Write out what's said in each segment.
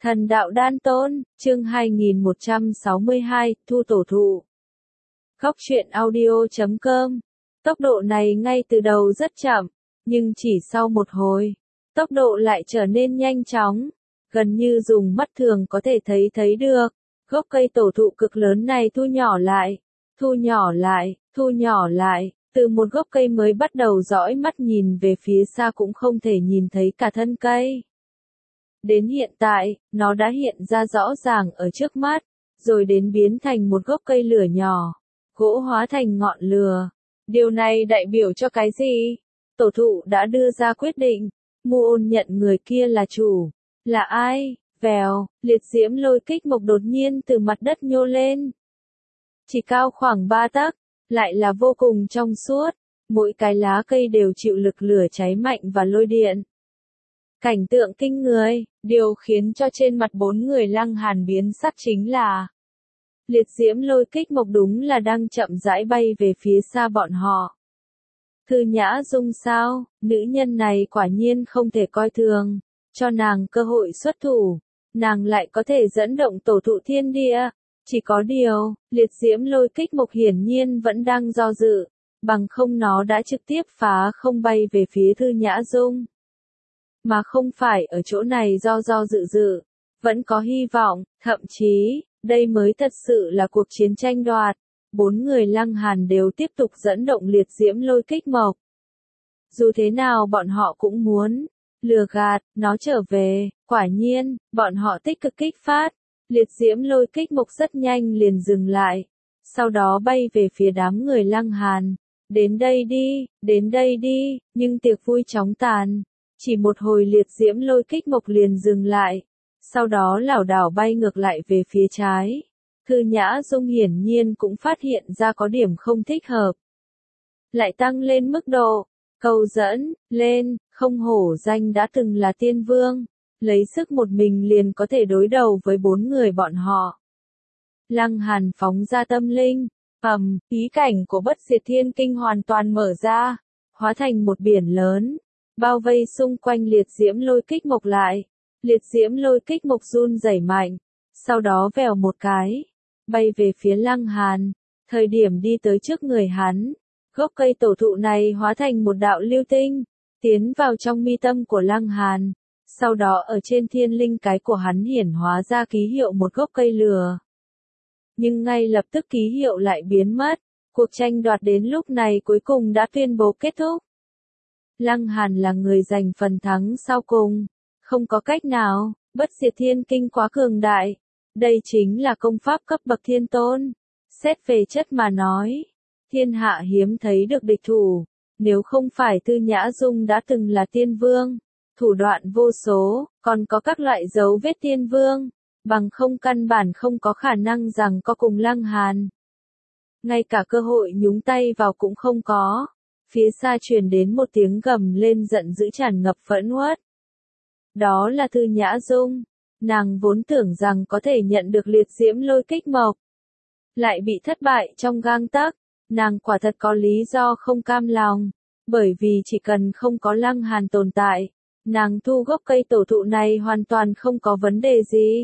Thần đạo đan tôn, chương 2162, thu tổ thụ. Góc truyện audio.com. Tốc độ này ngay từ đầu rất chậm, nhưng chỉ sau một hồi, tốc độ lại trở nên nhanh chóng, gần như dùng mắt thường có thể thấy được. Gốc cây tổ thụ cực lớn này thu nhỏ lại, thu nhỏ lại, thu nhỏ lại, từ một gốc cây mới bắt đầu dõi mắt nhìn về phía xa cũng không thể nhìn thấy cả thân cây. Đến hiện tại, nó đã hiện ra rõ ràng ở trước mắt, rồi đến biến thành một gốc cây lửa nhỏ, gỗ hóa thành ngọn lửa. Điều này đại biểu cho cái gì? Tổ thụ đã đưa ra quyết định, Mu-ôn nhận người kia là chủ. Là ai? Vèo, liệt diễm lôi kích mộc đột nhiên từ mặt đất nhô lên. Chỉ cao khoảng 3 tấc, lại là vô cùng trong suốt, mỗi cái lá cây đều chịu lực lửa cháy mạnh và lôi điện. Cảnh tượng kinh người, điều khiến cho trên mặt 4 người Lăng Hàn biến sắc chính là liệt diễm lôi kích mộc đúng là đang chậm rãi bay về phía xa bọn họ. Thư Nhã Dung sao, nữ nhân này quả nhiên không thể coi thường, cho nàng cơ hội xuất thủ, nàng lại có thể dẫn động tổ thụ thiên địa. Chỉ có điều, liệt diễm lôi kích mộc hiển nhiên vẫn đang do dự, bằng không nó đã trực tiếp phá không bay về phía Thư Nhã Dung. Mà không phải ở chỗ này do dự, vẫn có hy vọng, thậm chí, đây mới thật sự là cuộc chiến tranh đoạt. 4 người Lăng Hàn đều tiếp tục dẫn động liệt diễm lôi kích mộc. Dù thế nào bọn họ cũng muốn lừa gạt nó trở về, quả nhiên, bọn họ tích cực kích phát. Liệt diễm lôi kích mộc rất nhanh liền dừng lại, sau đó bay về phía đám người Lăng Hàn. Đến đây đi, nhưng tiệc vui chóng tàn. Chỉ một hồi liệt diễm lôi kích mộc liền dừng lại, sau đó lảo đảo bay ngược lại về phía trái. Thư Nhã Dung hiển nhiên cũng phát hiện ra có điểm không thích hợp. Lại tăng lên mức độ, cầu dẫn, lên, không hổ danh đã từng là tiên vương, lấy sức một mình liền có thể đối đầu với 4 người bọn họ. Lăng Hàn phóng ra tâm linh, ý cảnh của bất diệt thiên kinh hoàn toàn mở ra, hóa thành một biển lớn, bao vây xung quanh liệt diễm lôi kích mộc lại. Liệt diễm lôi kích mộc run rẩy mạnh, sau đó vèo một cái, bay về phía Lăng Hàn. Thời điểm đi tới trước người hắn, gốc cây tổ thụ này hóa thành một đạo lưu tinh, tiến vào trong mi tâm của Lăng Hàn. Sau đó ở trên thiên linh cái của hắn hiển hóa ra ký hiệu một gốc cây lửa. Nhưng ngay lập tức ký hiệu lại biến mất, cuộc tranh đoạt đến lúc này cuối cùng đã tuyên bố kết thúc. Lăng Hàn là người giành phần thắng sau cùng, không có cách nào, bất diệt thiên kinh quá cường đại. Đây chính là công pháp cấp bậc thiên tôn. Xét về chất mà nói, thiên hạ hiếm thấy được địch thủ, nếu không phải Thư Nhã Dung đã từng là tiên vương, thủ đoạn vô số, còn có các loại dấu vết tiên vương, bằng không căn bản không có khả năng rằng có cùng Lăng Hàn. Ngay cả cơ hội nhúng tay vào cũng không có. Phía xa truyền đến một tiếng gầm lên giận dữ tràn ngập phẫn uất. Đó là Thư Nhã Dung, nàng vốn tưởng rằng có thể nhận được liệt diễm lôi kích mộc, lại bị thất bại trong gang tấc. Nàng quả thật có lý do không cam lòng, bởi vì chỉ cần không có Lăng Hàn tồn tại, nàng thu gốc cây tổ thụ này hoàn toàn không có vấn đề gì.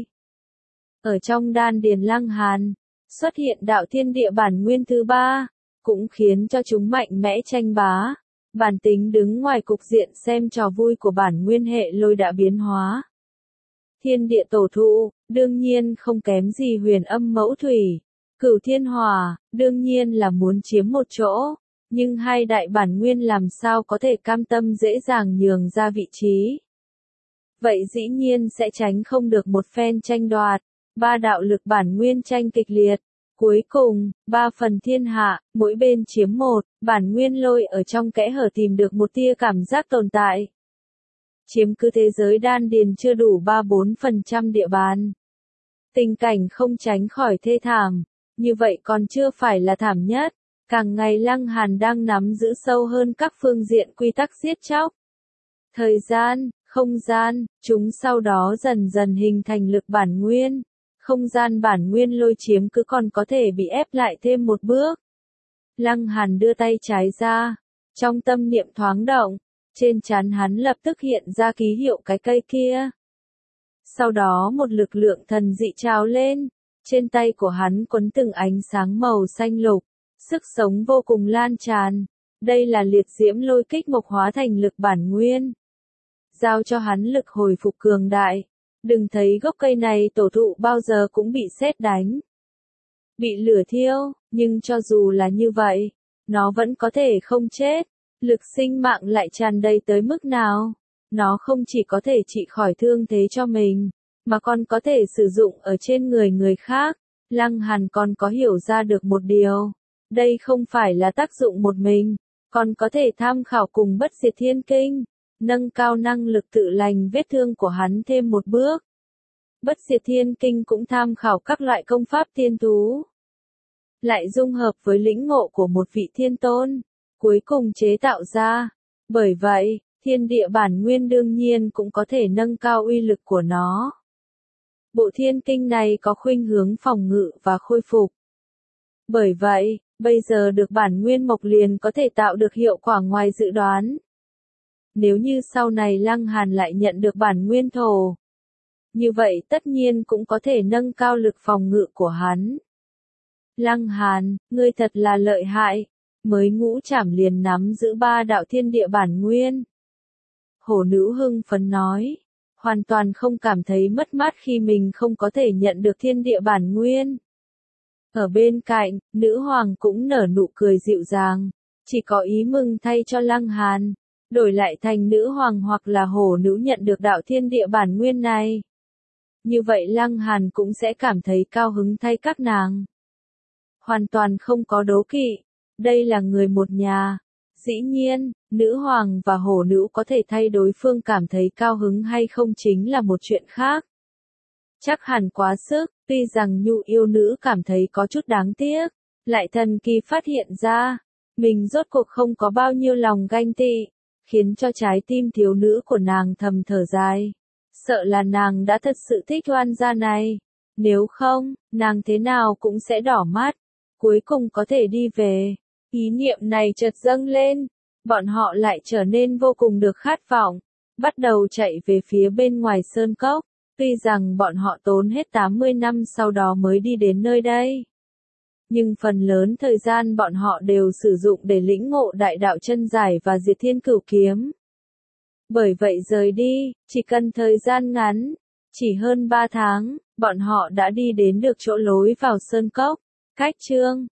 Ở trong đan điền Lăng Hàn, xuất hiện đạo thiên địa bản nguyên thứ 3, cũng khiến cho chúng mạnh mẽ tranh bá. Bản tính đứng ngoài cục diện xem trò vui của bản nguyên hệ lôi đã biến hóa. Thiên địa tổ thụ, đương nhiên không kém gì huyền âm mẫu thủy. Cửu thiên hỏa, đương nhiên là muốn chiếm một chỗ. Nhưng hai đại bản nguyên làm sao có thể cam tâm dễ dàng nhường ra vị trí. Vậy dĩ nhiên sẽ tránh không được một phen tranh đoạt. 3 đạo lực bản nguyên tranh kịch liệt. Cuối cùng, 3 phần thiên hạ, mỗi bên chiếm một, bản nguyên lôi ở trong kẽ hở tìm được một tia cảm giác tồn tại. Chiếm cứ thế giới đan điền chưa đủ 3-4% địa bàn. Tình cảnh không tránh khỏi thê thảm, như vậy còn chưa phải là thảm nhất. Càng ngày Lăng Hàn đang nắm giữ sâu hơn các phương diện quy tắc giết chóc. Thời gian, không gian, chúng sau đó dần dần hình thành lực bản nguyên. Không gian bản nguyên lôi chiếm cứ còn có thể bị ép lại thêm một bước. Lăng Hàn đưa tay trái ra, trong tâm niệm thoáng động, trên trán hắn lập tức hiện ra ký hiệu cái cây kia. Sau đó một lực lượng thần dị trào lên, trên tay của hắn quấn từng ánh sáng màu xanh lục, sức sống vô cùng lan tràn. Đây là liệt diễm lôi kích mộc hóa thành lực bản nguyên. Giao cho hắn lực hồi phục cường đại. Đừng thấy gốc cây này tổ thụ bao giờ cũng bị sét đánh, bị lửa thiêu, nhưng cho dù là như vậy, nó vẫn có thể không chết. Lực sinh mạng lại tràn đầy tới mức nào? Nó không chỉ có thể trị khỏi thương thế cho mình, mà còn có thể sử dụng ở trên người người khác. Lăng Hàn còn có hiểu ra được một điều. Đây không phải là tác dụng một mình, còn có thể tham khảo cùng Bất Diệt Thiên Kinh, nâng cao năng lực tự lành vết thương của hắn thêm một bước. Bất Diệt Thiên Kinh cũng tham khảo các loại công pháp thiên thú, lại dung hợp với lĩnh ngộ của một vị thiên tôn, cuối cùng chế tạo ra. Bởi vậy, thiên địa bản nguyên đương nhiên cũng có thể nâng cao uy lực của nó. Bộ thiên kinh này có khuynh hướng phòng ngự và khôi phục. Bởi vậy, bây giờ được bản nguyên mộc liền có thể tạo được hiệu quả ngoài dự đoán. Nếu như sau này Lăng Hàn lại nhận được bản nguyên thổ, như vậy tất nhiên cũng có thể nâng cao lực phòng ngự của hắn. Lăng Hàn, ngươi thật là lợi hại, mới ngũ trảm liền nắm giữ 3 đạo thiên địa bản nguyên. Hổ nữ hưng phấn nói, hoàn toàn không cảm thấy mất mát khi mình không có thể nhận được thiên địa bản nguyên. Ở bên cạnh, nữ hoàng cũng nở nụ cười dịu dàng, chỉ có ý mừng thay cho Lăng Hàn, đổi lại thành nữ hoàng hoặc là hổ nữ nhận được đạo thiên địa bản nguyên này. Như vậy Lăng Hàn cũng sẽ cảm thấy cao hứng thay các nàng. Hoàn toàn không có đố kỵ, đây là người một nhà. Dĩ nhiên, nữ hoàng và hổ nữ có thể thay đối phương cảm thấy cao hứng hay không chính là một chuyện khác. Chắc hẳn quá sức, tuy rằng nhu yêu nữ cảm thấy có chút đáng tiếc, lại thần kỳ phát hiện ra, mình rốt cuộc không có bao nhiêu lòng ganh tị, khiến cho trái tim thiếu nữ của nàng thầm thở dài. Sợ là nàng đã thật sự thích oan gia này, nếu không, nàng thế nào cũng sẽ đỏ mắt, cuối cùng có thể đi về. Ý niệm này chợt dâng lên, bọn họ lại trở nên vô cùng được khát vọng, bắt đầu chạy về phía bên ngoài sơn cốc, tuy rằng bọn họ tốn hết 80 năm sau đó mới đi đến nơi đây. Nhưng phần lớn thời gian bọn họ đều sử dụng để lĩnh ngộ đại đạo chân giải và diệt thiên cửu kiếm. Bởi vậy rời đi, chỉ cần thời gian ngắn, chỉ hơn 3 tháng, bọn họ đã đi đến được chỗ lối vào sơn cốc. Cách chương